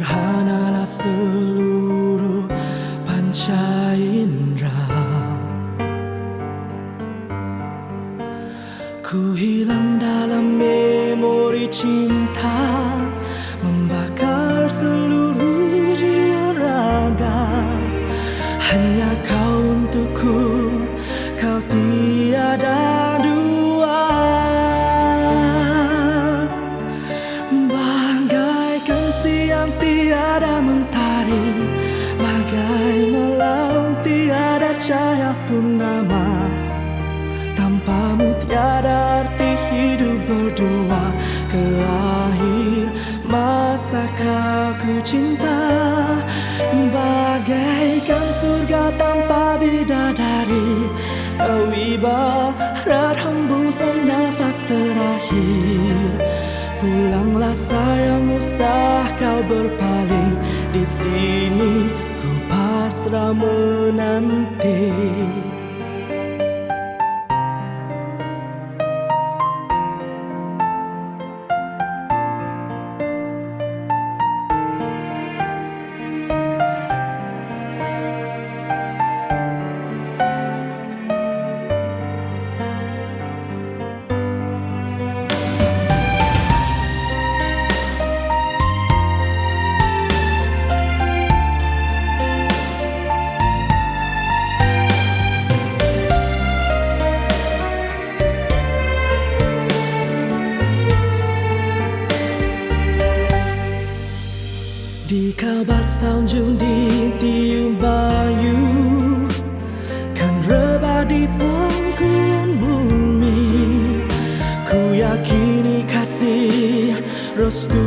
sederhanalah seluruh panca indera. Ku hilang dalam memori cinta, membakar seluruh jiwa raga. Hanya kau untukku, kau tiada dua. Bagaikan siang tiada mentari, bagai malam tiada cahaya purnama. Tanpamu tiada arti hidup berdua. Ke akhir masa ku cinta, bagaikan surga tanpa bidadari. Kau ibarat hembusan nafas terakhir. Pulanglah sayang, usah kau berpaling. Di sini ku pasrah menanti. Di kabak salju, di tiup bayu, kan rebah di pangkuan bumi. Ku yakini kasih restu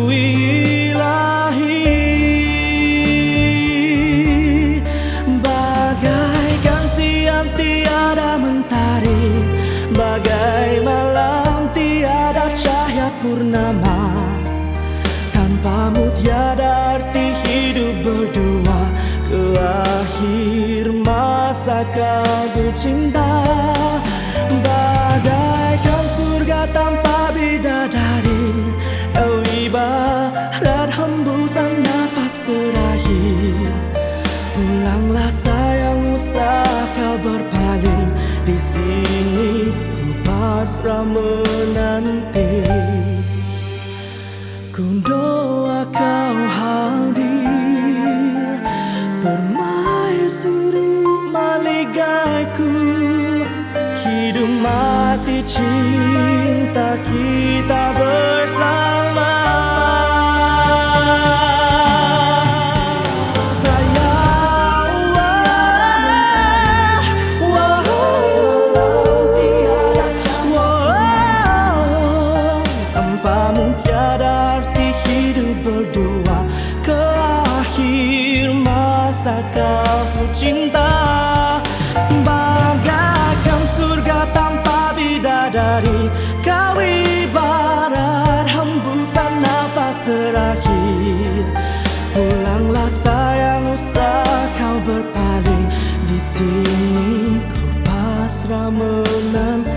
ilahi, bagaikan siang tiada mentari, bagai malam tiada cahaya purnama. Tanpamu tiada arti hidup berdua. Ke akhir masa ku cinta, bagaikan surga tanpa bidadari. Kau ibarat hembusan nafas terakhir. Pulanglah sayang, usah kau berpaling. Di sini ku pasrah menanti. Ku doa kau hadir, permaisuri maligaiku. Hidup mati cinta kita bersama. Tanpamu tiada arti hidup berdua. Ke akhir masa ku cinta, bagaikan surga tanpa bidadari. Kau ibarat hembusan nafas terakhir. Pulanglah sayang, usah kau berpaling. Di sini ku pasrah menanti.